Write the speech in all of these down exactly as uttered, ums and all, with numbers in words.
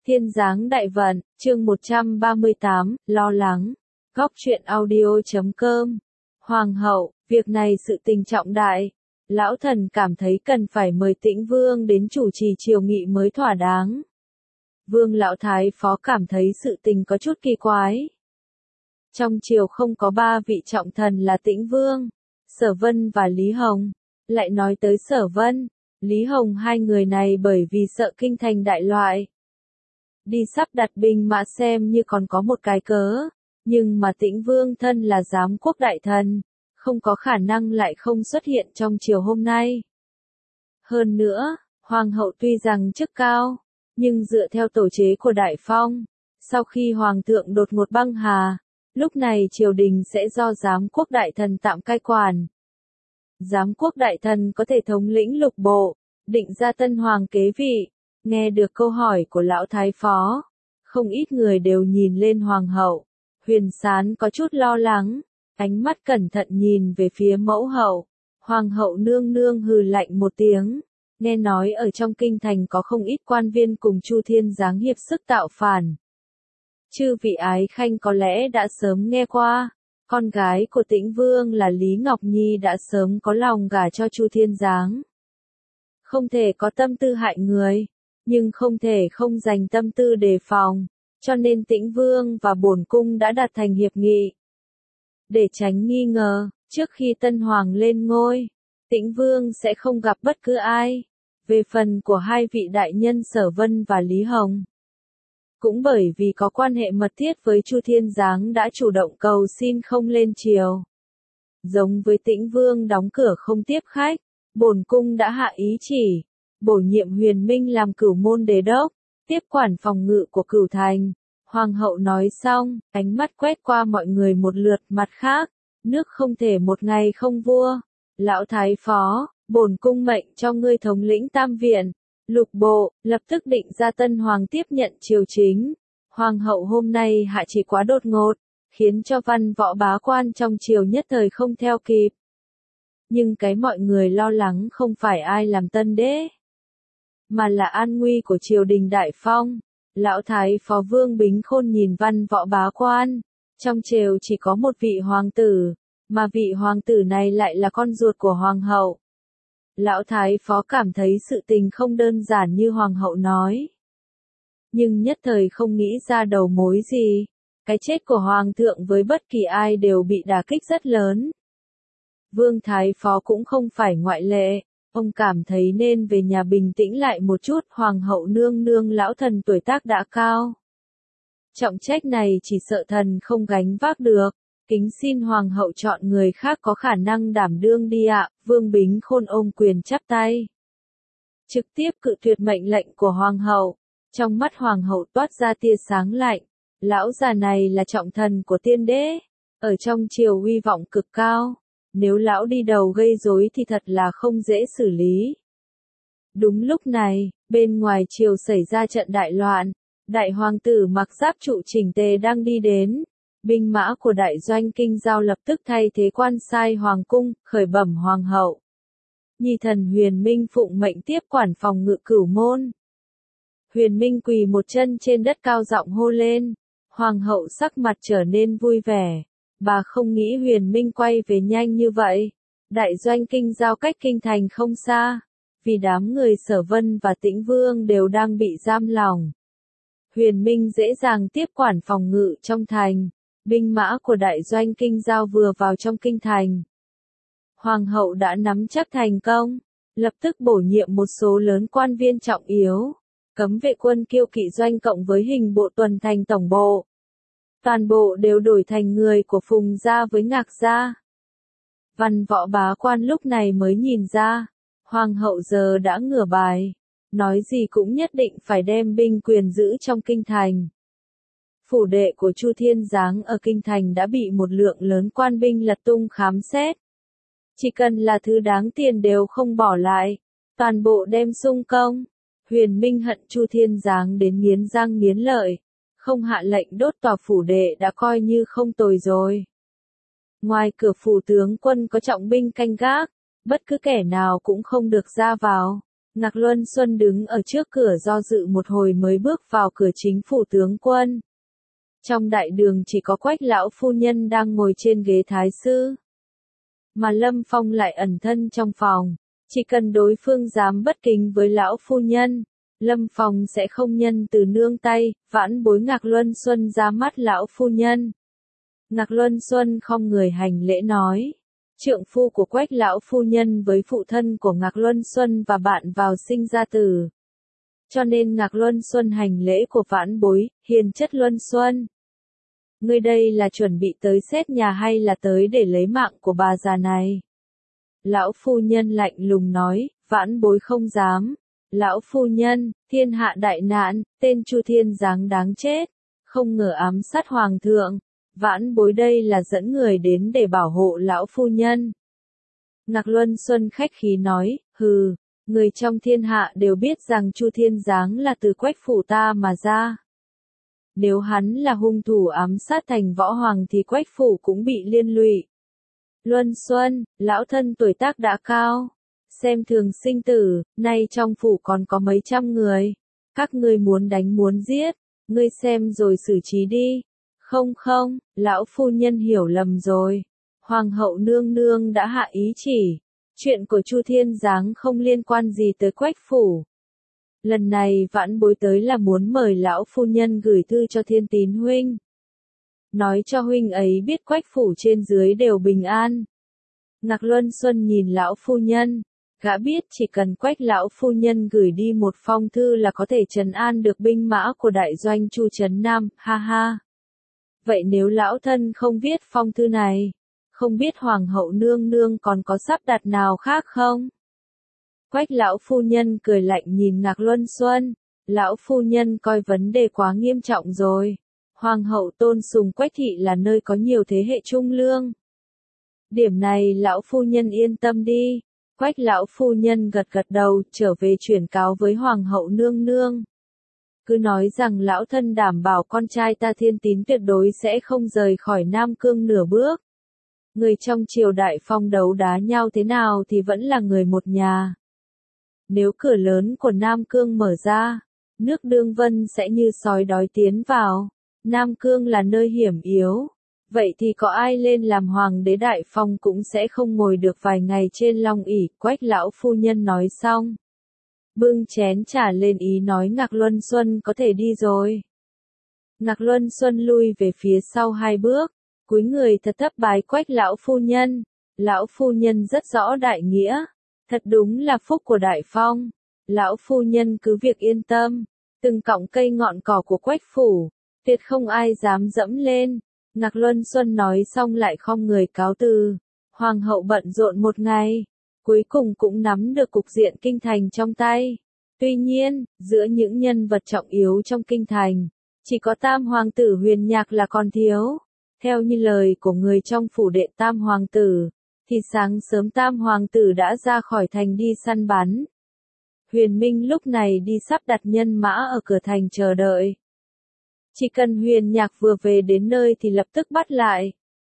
Thiên Giáng Đại Vận, chương một trăm ba mươi tám, lo lắng. Góc truyện audio chấm com. Hoàng hậu, việc này sự tình trọng đại. Lão thần cảm thấy cần phải mời Tĩnh Vương đến chủ trì triều nghị mới thỏa đáng. Vương lão thái phó cảm thấy sự tình có chút kỳ quái. Trong triều không có ba vị trọng thần là Tĩnh Vương, Sở Vân và Lý Hồng. Lại nói tới Sở Vân, Lý Hồng hai người này bởi vì sợ kinh thành đại loại. Đi sắp đặt binh mã xem như còn có một cái cớ, nhưng mà Tĩnh Vương thân là giám quốc đại thần, không có khả năng lại không xuất hiện trong chiều hôm nay. Hơn nữa, Hoàng hậu tuy rằng chức cao, nhưng dựa theo tổ chế của Đại Phong, sau khi Hoàng thượng đột ngột băng hà, lúc này triều đình sẽ do giám quốc đại thần tạm cai quản. Giám quốc đại thần có thể thống lĩnh lục bộ, định ra tân hoàng kế vị. Nghe được câu hỏi của lão thái phó, không ít người đều nhìn lên hoàng hậu. Huyền Sán có chút lo lắng, ánh mắt cẩn thận nhìn về phía mẫu hậu. Hoàng hậu nương nương hừ lạnh một tiếng, nghe nói ở trong kinh thành có không ít quan viên cùng Chu Thiên Giáng hiệp sức tạo phản. Chư vị ái khanh có lẽ đã sớm nghe qua, con gái của Tĩnh Vương là Lý Ngọc Nhi đã sớm có lòng gả cho Chu Thiên Giáng. Không thể có tâm tư hại người, nhưng không thể không dành tâm tư đề phòng, cho nên Tĩnh Vương và bổn cung đã đạt thành hiệp nghị. Để tránh nghi ngờ, trước khi Tân Hoàng lên ngôi, Tĩnh Vương sẽ không gặp bất cứ ai. Về phần của hai vị đại nhân Sở Vân và Lý Hồng, cũng bởi vì có quan hệ mật thiết với Chu Thiên Giáng đã chủ động cầu xin không lên triều. Giống với Tĩnh Vương đóng cửa không tiếp khách, bổn cung đã hạ ý chỉ, bổ nhiệm Huyền Minh làm Cửu Môn Đế Đốc, tiếp quản phòng ngự của Cửu Thành. Hoàng hậu nói xong, ánh mắt quét qua mọi người một lượt. Mặt khác, nước không thể một ngày không vua. Lão thái phó, bổn cung mệnh cho ngươi thống lĩnh Tam Viện, Lục Bộ, lập tức định ra tân hoàng tiếp nhận triều chính. Hoàng hậu hôm nay hạ chỉ quá đột ngột, khiến cho văn võ bá quan trong triều nhất thời không theo kịp. Nhưng cái mọi người lo lắng không phải ai làm tân đế, mà là an nguy của triều đình Đại Phong. Lão thái phó Vương Bính Khôn nhìn văn võ bá quan, trong triều chỉ có một vị hoàng tử, mà vị hoàng tử này lại là con ruột của hoàng hậu. Lão thái phó cảm thấy sự tình không đơn giản như hoàng hậu nói, nhưng nhất thời không nghĩ ra đầu mối gì. Cái chết của hoàng thượng với bất kỳ ai đều bị đả kích rất lớn. Vương thái phó cũng không phải ngoại lệ. Ông cảm thấy nên về nhà bình tĩnh lại một chút. Hoàng hậu nương nương lão thần tuổi tác đã cao, trọng trách này chỉ sợ thần không gánh vác được, kính xin hoàng hậu chọn người khác có khả năng đảm đương đi ạ. Vương Bính Khôn ôm quyền chắp tay, trực tiếp cự tuyệt mệnh lệnh của hoàng hậu. Trong mắt hoàng hậu toát ra tia sáng lạnh, lão già này là trọng thần của tiên đế, ở trong triều uy vọng cực cao. Nếu lão đi đầu gây rối thì thật là không dễ xử lý. Đúng lúc này, bên ngoài triều xảy ra trận đại loạn. Đại hoàng tử mặc giáp trụ chỉnh tề đang đi đến. Binh mã của đại doanh Kinh Giao lập tức thay thế quan sai hoàng cung, khởi bẩm hoàng hậu. Nhi thần Huyền Minh phụng mệnh tiếp quản phòng ngự Cửu Môn. Huyền Minh quỳ một chân trên đất cao giọng hô lên. Hoàng hậu sắc mặt trở nên vui vẻ. Bà không nghĩ Huyền Minh quay về nhanh như vậy. Đại doanh Kinh Giao cách kinh thành không xa, vì đám người Sở Vân và Tĩnh Vương đều đang bị giam lỏng. Huyền Minh dễ dàng tiếp quản phòng ngự trong thành. Binh mã của đại doanh Kinh Giao vừa vào trong kinh thành, Hoàng hậu đã nắm chắc thành công, lập tức bổ nhiệm một số lớn quan viên trọng yếu, cấm vệ quân Kiêu Kỵ doanh cộng với hình bộ tuần thành tổng bộ. Toàn bộ đều đổi thành người của Phùng gia với Ngạc gia. Văn võ bá quan lúc này mới nhìn ra, hoàng hậu giờ đã ngửa bài, nói gì cũng nhất định phải đem binh quyền giữ trong kinh thành. Phủ đệ của Chu Thiên Giáng ở kinh thành đã bị một lượng lớn quan binh lật tung khám xét. Chỉ cần là thứ đáng tiền đều không bỏ lại, toàn bộ đem xung công. Huyền Minh hận Chu Thiên Giáng đến nghiến răng nghiến lợi, không hạ lệnh đốt tòa phủ đệ đã coi như không tồi rồi. Ngoài cửa phủ tướng quân có trọng binh canh gác, bất cứ kẻ nào cũng không được ra vào. Ngạc Luân Xuân đứng ở trước cửa do dự một hồi mới bước vào cửa chính phủ tướng quân. Trong đại đường chỉ có Quách lão phu nhân đang ngồi trên ghế thái sư. Mà Lâm Phong lại ẩn thân trong phòng. Chỉ cần đối phương dám bất kính với lão phu nhân, Lâm Phong sẽ không nhân từ nương tay, vãn bối Ngạc Luân Xuân ra mắt lão phu nhân. Ngạc Luân Xuân không người hành lễ nói. Trượng phu của Quách lão phu nhân với phụ thân của Ngạc Luân Xuân và bạn vào sinh ra tử. Cho nên Ngạc Luân Xuân hành lễ của vãn bối, hiền chất Luân Xuân. Ngươi đây là chuẩn bị tới xét nhà hay là tới để lấy mạng của bà già này? Lão phu nhân lạnh lùng nói, vãn bối không dám. Lão phu nhân, thiên hạ đại nạn, tên Chu Thiên Giáng đáng chết. Không ngờ ám sát hoàng thượng. Vãn bối đây là dẫn người đến để bảo hộ lão phu nhân. Ngạc Luân Xuân khách khí nói, hừ, người trong thiên hạ đều biết rằng Chu Thiên Giáng là từ Quách phủ ta mà ra. Nếu hắn là hung thủ ám sát thành võ hoàng thì Quách phủ cũng bị liên lụy. Luân Xuân, lão thân tuổi tác đã cao, xem thường sinh tử, nay trong phủ còn có mấy trăm người. Các ngươi muốn đánh muốn giết, ngươi xem rồi xử trí đi. Không không, lão phu nhân hiểu lầm rồi. Hoàng hậu nương nương đã hạ ý chỉ. Chuyện của Chu Thiên Giáng không liên quan gì tới Quách phủ. Lần này vãn bối tới là muốn mời lão phu nhân gửi thư cho Thiên Tín huynh. Nói cho huynh ấy biết Quách phủ trên dưới đều bình an. Ngạc Luân Xuân nhìn lão phu nhân. Gã biết chỉ cần Quách lão phu nhân gửi đi một phong thư là có thể trấn an được binh mã của đại doanh Chu Trấn Nam, ha ha. Vậy nếu lão thân không viết phong thư này, không biết hoàng hậu nương nương còn có sắp đặt nào khác không? Quách lão phu nhân cười lạnh nhìn Ngạc Luân Xuân, lão phu nhân coi vấn đề quá nghiêm trọng rồi. Hoàng hậu tôn sùng Quách thị là nơi có nhiều thế hệ trung lương. Điểm này lão phu nhân yên tâm đi. Quách lão phu nhân gật gật đầu, trở về chuyển cáo với hoàng hậu nương nương. Cứ nói rằng lão thân đảm bảo con trai ta Thiên Tín tuyệt đối sẽ không rời khỏi Nam Cương nửa bước. Người trong triều đại phong đấu đá nhau thế nào thì vẫn là người một nhà. Nếu cửa lớn của Nam Cương mở ra, nước Đương Vân sẽ như sói đói tiến vào. Nam Cương là nơi hiểm yếu. Vậy thì có ai lên làm hoàng đế đại phong cũng sẽ không ngồi được vài ngày trên long ỷ. Quách lão phu nhân nói xong, bưng chén trà lên ý nói Ngạc Luân Xuân có thể đi rồi. Ngạc Luân Xuân lui về phía sau hai bước, cúi người thật thấp bái Quách lão phu nhân. Lão phu nhân rất rõ đại nghĩa, thật đúng là phúc của đại phong. Lão phu nhân cứ việc yên tâm, từng cọng cây ngọn cỏ của Quách phủ, tuyệt không ai dám dẫm lên. Ngạc Luân Xuân nói xong lại khom người cáo từ. Hoàng hậu bận rộn một ngày, cuối cùng cũng nắm được cục diện kinh thành trong tay. Tuy nhiên, giữa những nhân vật trọng yếu trong kinh thành, chỉ có tam hoàng tử Huyền Nhạc là còn thiếu. Theo như lời của người trong phủ đệ tam hoàng tử, thì sáng sớm tam hoàng tử đã ra khỏi thành đi săn bắn. Huyền Minh lúc này đi sắp đặt nhân mã ở cửa thành chờ đợi. Chỉ cần Huyền Nhạc vừa về đến nơi thì lập tức bắt lại.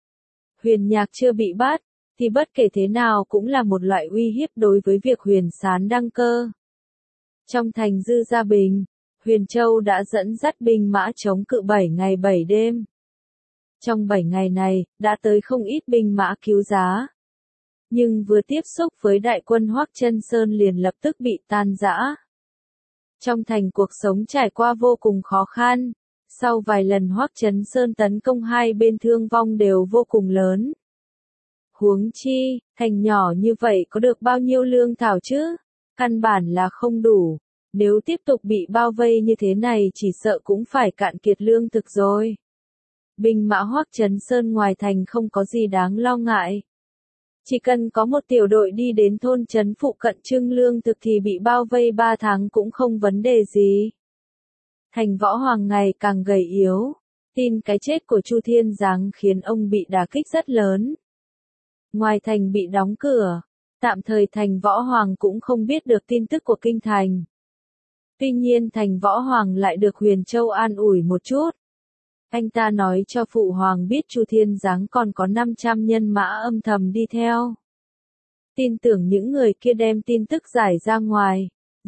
Huyền Nhạc chưa bị bắt, thì bất kể thế nào cũng là một loại uy hiếp đối với việc Huyền Sán đăng cơ. Trong thành Dư Gia Bình, Huyền Châu đã dẫn dắt binh mã chống cự bảy ngày bảy đêm. Trong bảy ngày này, đã tới không ít binh mã cứu giá. Nhưng vừa tiếp xúc với đại quân Hoắc Chân Sơn liền lập tức bị tan rã. Trong thành cuộc sống trải qua vô cùng khó khăn. Sau vài lần Hoắc Trấn Sơn tấn công hai bên thương vong đều vô cùng lớn. Huống chi, thành nhỏ như vậy có được bao nhiêu lương thảo chứ? Căn bản là không đủ. Nếu tiếp tục bị bao vây như thế này chỉ sợ cũng phải cạn kiệt lương thực rồi. Binh mã Hoắc Trấn Sơn ngoài thành không có gì đáng lo ngại. Chỉ cần có một tiểu đội đi đến thôn trấn phụ cận trưng lương thực thì bị bao vây ba tháng cũng không vấn đề gì. Thành Võ Hoàng ngày càng gầy yếu, tin cái chết của Chu Thiên Giáng khiến ông bị đả kích rất lớn. Ngoài thành bị đóng cửa, tạm thời Thành Võ Hoàng cũng không biết được tin tức của kinh thành. Tuy nhiên Thành Võ Hoàng lại được Huyền Châu an ủi một chút. Anh ta nói cho Phụ Hoàng biết Chu Thiên Giáng còn có năm trăm nhân mã âm thầm đi theo. Tin tưởng những người kia đem tin tức giải ra ngoài,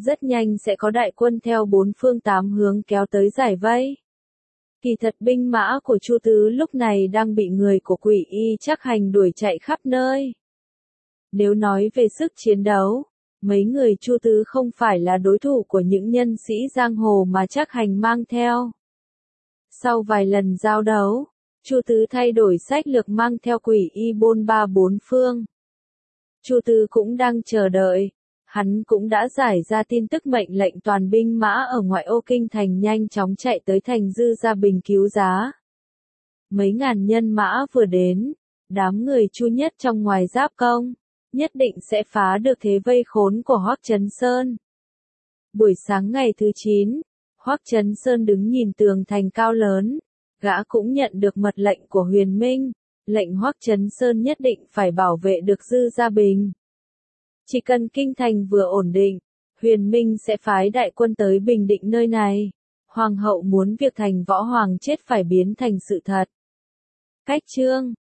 rất nhanh sẽ có đại quân theo bốn phương tám hướng kéo tới giải vây. Kỳ thật binh mã của Chu Tứ lúc này đang bị người của Quỷ Y Trác Hành đuổi chạy khắp nơi. Nếu nói về sức chiến đấu, mấy người Chu Tứ không phải là đối thủ của những nhân sĩ giang hồ mà Trác Hành mang theo. Sau vài lần giao đấu, Chu Tứ thay đổi sách lược mang theo Quỷ Y bôn ba bốn phương. Chu Tứ cũng đang chờ đợi. Hắn cũng đã giải ra tin tức mệnh lệnh toàn binh mã ở ngoại ô kinh thành nhanh chóng chạy tới thành Dư Gia Bình cứu giá. Mấy ngàn nhân mã vừa đến, đám người Chu Nhất trong ngoài giáp công, nhất định sẽ phá được thế vây khốn của Hoắc Chấn Sơn. Buổi sáng ngày thứ chín, Hoắc Chấn Sơn đứng nhìn tường thành cao lớn, gã cũng nhận được mật lệnh của Huyền Minh, lệnh Hoắc Chấn Sơn nhất định phải bảo vệ được Dư Gia Bình. Chỉ cần kinh thành vừa ổn định, Huyền Minh sẽ phái đại quân tới bình định nơi này. Hoàng hậu muốn việc thành võ hoàng chết phải biến thành sự thật. Cách chương